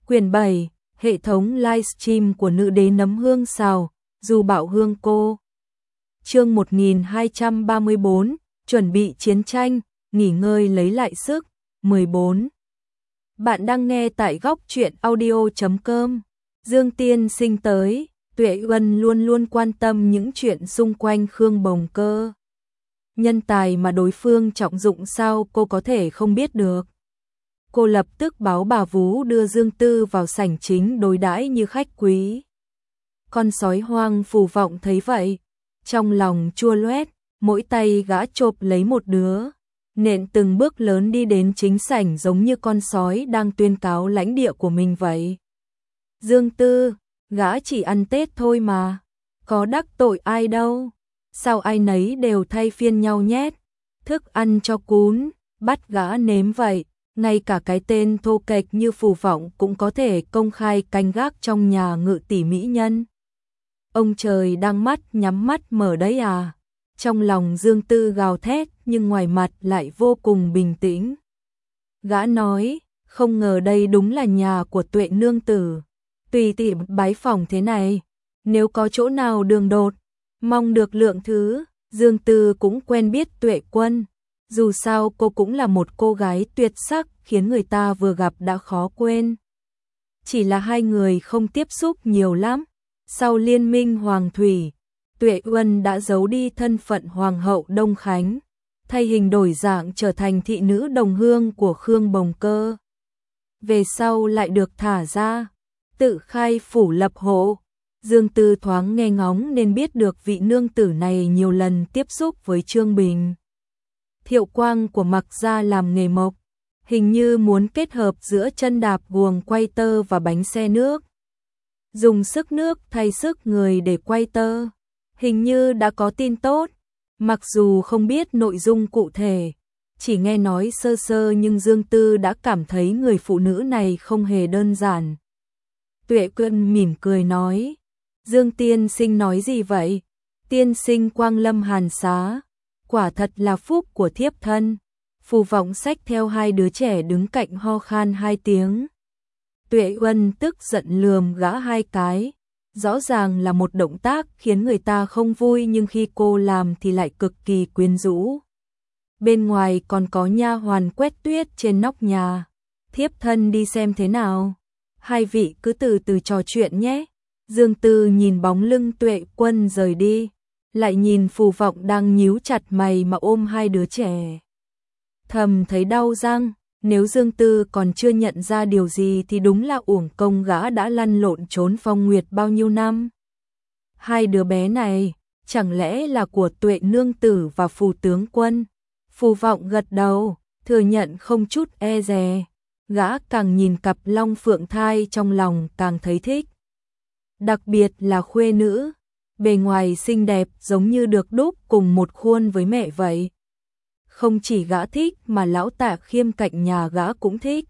Quyển 7, hệ thống livestream của nữ đế nấm hương xào, Du Bảo Hương cô. Chương 1234, chuẩn bị chiến tranh, nghỉ ngơi lấy lại sức, 14. Bạn đang nghe tại góc truyện audio.com. Dương Tiên Sinh tới, Tuệ Uân luôn luôn quan tâm những chuyện xung quanh Khương Bồng Cơ. Nhân tài mà đối phương trọng dụng sao cô có thể không biết được. Cô lập tức báo bà vú đưa Dương Tư vào sảnh chính đối đãi như khách quý. Con sói hoang Phù Vọng thấy vậy, trong lòng chua loét, mỗi tay gã chộp lấy một đứa, nện từng bước lớn đi đến chính sảnh giống như con sói đang tuyên cáo lãnh địa của mình vậy. Dương Tư, gã chỉ ăn Tết thôi mà, có đắc tội ai đâu, sao ai nấy đều thay phiên nhau nhét thức ăn cho cún, bắt gã nếm vậy. Ngay cả cái tên thô kệch như Phù Vọng cũng có thể công khai canh gác trong nhà ngự tỷ mỹ nhân. Ông trời đang mắt nhắm mắt mở đấy à? Trong lòng Dương Tư gào thét nhưng ngoài mặt lại vô cùng bình tĩnh. Gã nói, không ngờ đây đúng là nhà của Tuệ nương tử. Tùy tiện bái phỏng thế này, nếu có chỗ nào đường đột, mong được lượng thứ. Dương Tư cũng quen biết Tuệ Quân. Dù sao cô cũng là một cô gái tuyệt sắc khiến người ta vừa gặp đã khó quên. Chỉ là hai người không tiếp xúc nhiều lắm. Sau liên minh Hoàng Thủy, Tuệ Uân đã giấu đi thân phận Hoàng hậu Đông Khánh, thay hình đổi dạng trở thành thị nữ đồng hương của Khương Bồng Cơ. Về sau lại được thả ra, tự khai phủ lập hộ. Dương Tư thoáng nghe ngóng nên biết được vị nương tử này nhiều lần tiếp xúc với Trương Bình. Thiệu Quang của Mặc Gia làm nghề mộc, hình như muốn kết hợp giữa chân đạp guồng quay tơ và bánh xe nước. Dùng sức nước thay sức người để quay tơ, hình như đã có tin tốt. Mặc dù không biết nội dung cụ thể, chỉ nghe nói sơ sơ nhưng Dương Tư đã cảm thấy người phụ nữ này không hề đơn giản. Tuệ Quân mỉm cười nói, Dương Tiên Sinh nói gì vậy? Tiên Sinh quang lâm Hàn Xá, quả thật là phúc của thiếp thân. Phù Vọng xách theo hai đứa trẻ đứng cạnh ho khan hai tiếng. Tuệ Uân tức giận lườm gã hai cái. Rõ ràng là một động tác khiến người ta không vui nhưng khi cô làm thì lại cực kỳ quyến rũ. Bên ngoài còn có nha hoàn quét tuyết trên nóc nhà. Thiếp thân đi xem thế nào. Hai vị cứ từ từ trò chuyện nhé. Dương Tư nhìn bóng lưng Tuệ Quân rời đi, lại nhìn Phù Vọng đang nhíu chặt mày mà ôm hai đứa trẻ. Thầm thấy đau răng, nếu Dương Tư còn chưa nhận ra điều gì thì đúng là uổng công gã đã lăn lộn trốn phong nguyệt bao nhiêu năm. Hai đứa bé này, chẳng lẽ là của Tuệ nương tử và Phù tướng quân? Phù Vọng gật đầu, thừa nhận không chút e dè. Gã càng nhìn cặp long phượng thai trong lòng càng thấy thích. Đặc biệt là khuê nữ, bề ngoài xinh đẹp giống như được đúc cùng một khuôn với mẹ vậy. Không chỉ gã thích mà lão Tạ Khiêm cạnh nhà gã cũng thích.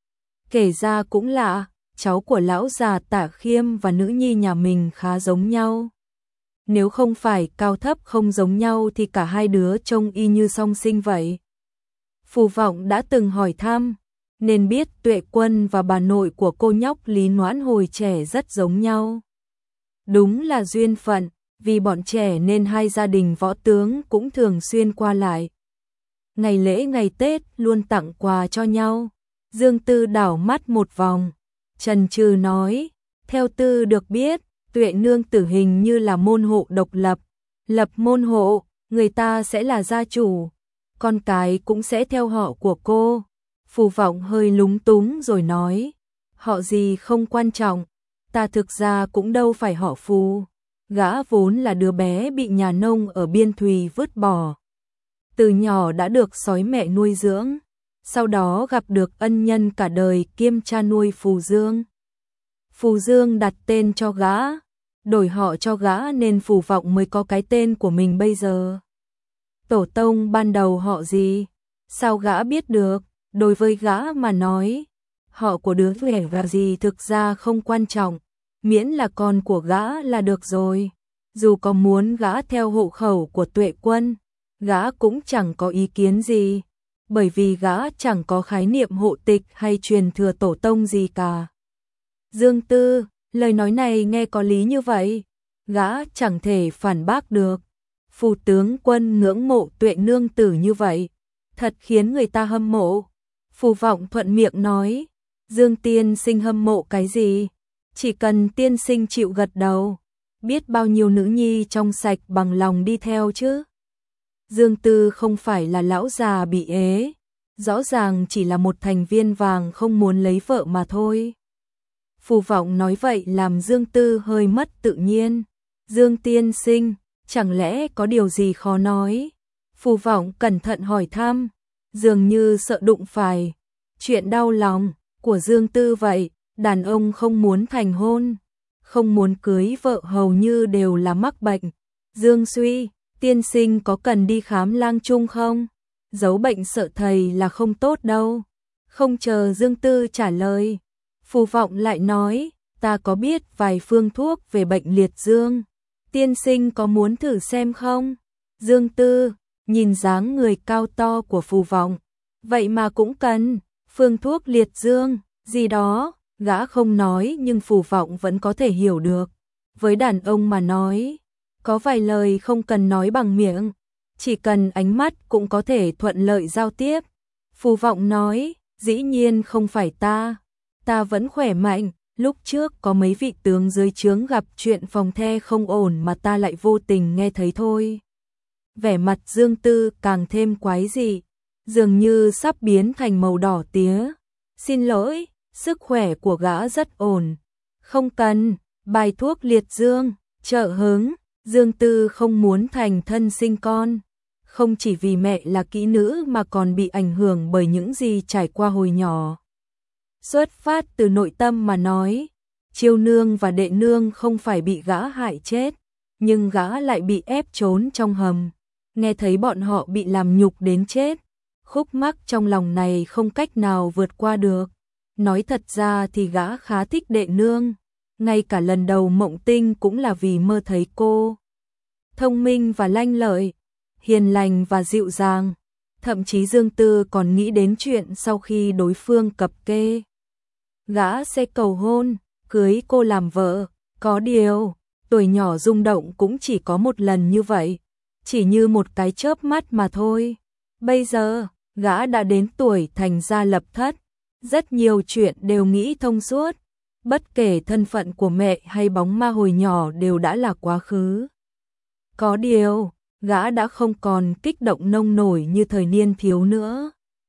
Kể ra cũng lạ, cháu của lão già Tạ Khiêm và nữ nhi nhà mình khá giống nhau. Nếu không phải cao thấp không giống nhau thì cả hai đứa trông y như song sinh vậy. Phù Vọng đã từng hỏi thăm, nên biết Tuệ Quân và bà nội của cô nhóc Lý Noãn hồi trẻ rất giống nhau. Đúng là duyên phận, vì bọn trẻ nên hai gia đình võ tướng cũng thường xuyên qua lại. Ngày lễ ngày Tết luôn tặng quà cho nhau. Dương Tư đảo mắt một vòng, chần chừ nói, theo Tư được biết, Tuệ nương tử hình như là môn hộ độc lập. Lập môn hộ, người ta sẽ là gia chủ, con cái cũng sẽ theo họ của cô. Phù Vọng hơi lúng túng rồi nói, họ gì không quan trọng, ta thực ra cũng đâu phải họ Phù. Gã vốn là đứa bé bị nhà nông ở Biên Thùy vứt bỏ. Từ nhỏ đã được sói mẹ nuôi dưỡng, sau đó gặp được ân nhân cả đời kiêm cha nuôi Phù Dương. Phù Dương đặt tên cho gã, đổi họ cho gã nên Phù Vọng mới có cái tên của mình bây giờ. Tổ tông ban đầu họ gì? Sao gã biết được? Đối với gã mà nói, họ của đứa trẻ và gì thực ra không quan trọng, miễn là con của gã là được rồi. Dù có muốn gã theo hộ khẩu của Tuệ Quân, gã cũng chẳng có ý kiến gì, bởi vì gã chẳng có khái niệm hộ tịch hay truyền thừa tổ tông gì cả. Dương Tư, lời nói này nghe có lý như vậy, gã chẳng thể phản bác được. Phù tướng quân ngưỡng mộ Tuệ nương tử như vậy, thật khiến người ta hâm mộ. Phù Vọng thuận miệng nói, Dương tiên sinh hâm mộ cái gì? Chỉ cần tiên sinh chịu gật đầu, biết bao nhiêu nữ nhi trong sạch bằng lòng đi theo chứ. Dương Tư không phải là lão già bị ế, rõ ràng chỉ là một thành viên vàng không muốn lấy vợ mà thôi. Phù Vọng nói vậy làm Dương Tư hơi mất tự nhiên. Dương tiên sinh, chẳng lẽ có điều gì khó nói? Phù Vọng cẩn thận hỏi thăm, dường như sợ đụng phải chuyện đau lòng của Dương Tư vậy. Đàn ông không muốn thành hôn, không muốn cưới vợ hầu như đều là mắc bệnh. Dương Suy, tiên sinh có cần đi khám lang chung không? Giấu bệnh sợ thầy là không tốt đâu. Không chờ Dương Tư trả lời, Phù Vọng lại nói, ta có biết vài phương thuốc về bệnh liệt dương. Tiên sinh có muốn thử xem không? Dương Tư, nhìn dáng người cao to của Phù Vọng, vậy mà cũng cần phương thuốc liệt dương, gì đó. Gã không nói nhưng Phù Vọng vẫn có thể hiểu được. Với đàn ông mà nói, có vài lời không cần nói bằng miệng, chỉ cần ánh mắt cũng có thể thuận lợi giao tiếp. Phù Vọng nói, dĩ nhiên không phải ta vẫn khỏe mạnh, lúc trước có mấy vị tướng dưới trướng gặp chuyện phòng the không ổn mà ta lại vô tình nghe thấy thôi. Vẻ mặt Dương Tư càng thêm quái dị, dường như sắp biến thành màu đỏ tía. Xin lỗi. Sức khỏe của gã rất ổn, không cần bài thuốc liệt dương, trợ hứng. Dương Tư không muốn thành thân sinh con, không chỉ vì mẹ là kỹ nữ mà còn bị ảnh hưởng bởi những gì trải qua hồi nhỏ. Xuất phát từ nội tâm mà nói, Chiêu nương và Đệ nương không phải bị gã hại chết, nhưng gã lại bị ép trốn trong hầm. Nghe thấy bọn họ bị làm nhục đến chết, khúc mắc trong lòng này không cách nào vượt qua được. Nói thật ra thì gã khá thích Đệ nương, ngay cả lần đầu mộng tinh cũng là vì mơ thấy cô thông minh và lanh lợi, hiền lành và dịu dàng. Thậm chí Dương Tư còn nghĩ đến chuyện sau khi đối phương cập kê, gã sẽ cầu hôn, cưới cô làm vợ. Có điều, tuổi nhỏ rung động cũng chỉ có một lần như vậy, chỉ như một cái chớp mắt mà thôi. Bây giờ, gã đã đến tuổi thành gia lập thất, rất nhiều chuyện đều nghĩ thông suốt, bất kể thân phận của mẹ hay bóng ma hồi nhỏ đều đã là quá khứ. Có điều, gã đã không còn kích động nông nổi như thời niên thiếu nữa.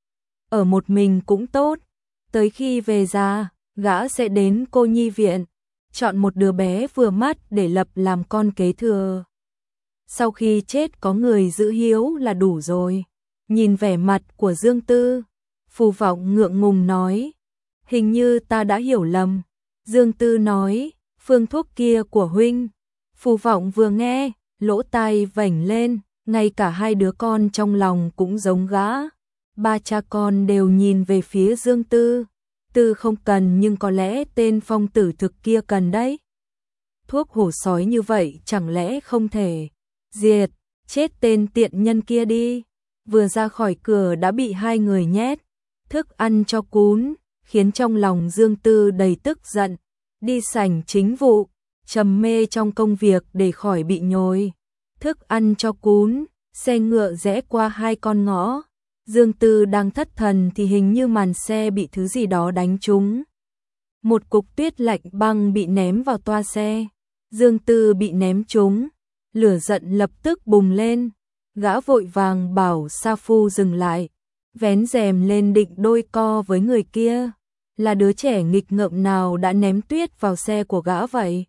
Ở một mình cũng tốt, tới khi về già, gã sẽ đến cô nhi viện, chọn một đứa bé vừa mắt để lập làm con kế thừa. Sau khi chết có người giữ hiếu là đủ rồi. Nhìn vẻ mặt của Dương Tư, Phù Vọng ngượng ngùng nói, hình như ta đã hiểu lầm. Dương Tư nói, phương thuốc kia của huynh. Phù Vọng vừa nghe, lỗ tai vểnh lên, ngay cả hai đứa con trong lòng cũng giống gã. Ba cha con đều nhìn về phía Dương Tư. Tư không cần nhưng có lẽ tên phong tử thực kia cần đấy. Thuốc hổ sói như vậy chẳng lẽ không thể diệt, chết tên tiện nhân kia đi. Vừa ra khỏi cửa đã bị hai người nhét thức ăn cho cún, khiến trong lòng Dương Tư đầy tức giận. Đi sảnh chính vụ, trầm mê trong công việc để khỏi bị nhồi thức ăn cho cún. Xe ngựa rẽ qua hai con ngõ, Dương Tư đang thất thần thì hình như màn xe bị thứ gì đó đánh trúng. Một cục tuyết lạnh băng bị ném vào toa xe. Dương Tư bị ném trúng, lửa giận lập tức bùng lên. Gã vội vàng bảo sa phu dừng lại, vén rèm lên định đôi co với người kia. Là đứa trẻ nghịch ngợm nào đã ném tuyết vào xe của gã vậy?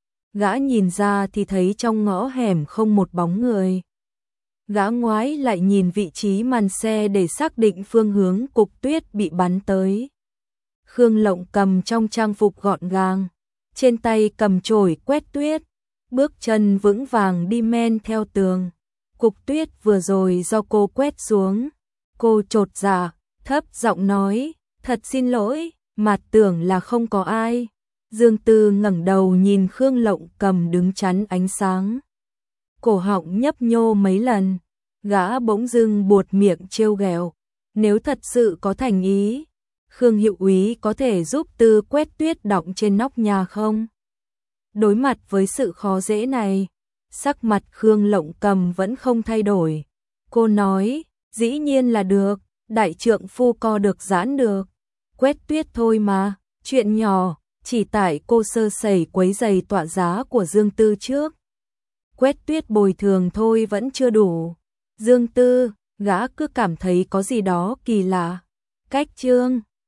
Gã nhìn ra thì thấy trong ngõ hẻm không một bóng người. Gã ngoái lại nhìn vị trí màn xe để xác định phương hướng cục tuyết bị bắn tới. Khương Lộng cầm trong trang phục gọn gàng, trên tay cầm chổi quét tuyết, bước chân vững vàng đi men theo tường. Cục tuyết vừa rồi do cô quét xuống. Cô chột dạ, thấp giọng nói, thật xin lỗi, mặt tưởng là không có ai. Dương Tư ngẩng đầu nhìn Khương Lộng cầm đứng chắn ánh sáng. Cổ họng nhấp nhô mấy lần, gã bỗng dưng buột miệng trêu ghẹo, nếu thật sự có thành ý, Khương hiệu úy có thể giúp Tư quét tuyết đọng trên nóc nhà không? Đối mặt với sự khó dễ này, sắc mặt Khương Lộng Cầm vẫn không thay đổi. Cô nói, dĩ nhiên là được, đại trượng phu co được giãn được. Quét tuyết thôi mà, chuyện nhỏ, chỉ tại cô sơ sẩy quấy giày tọa giá của Dương Tư trước. Quét tuyết bồi thường thôi vẫn chưa đủ. Dương Tư, gã cứ cảm thấy có gì đó kỳ lạ. Cách Trương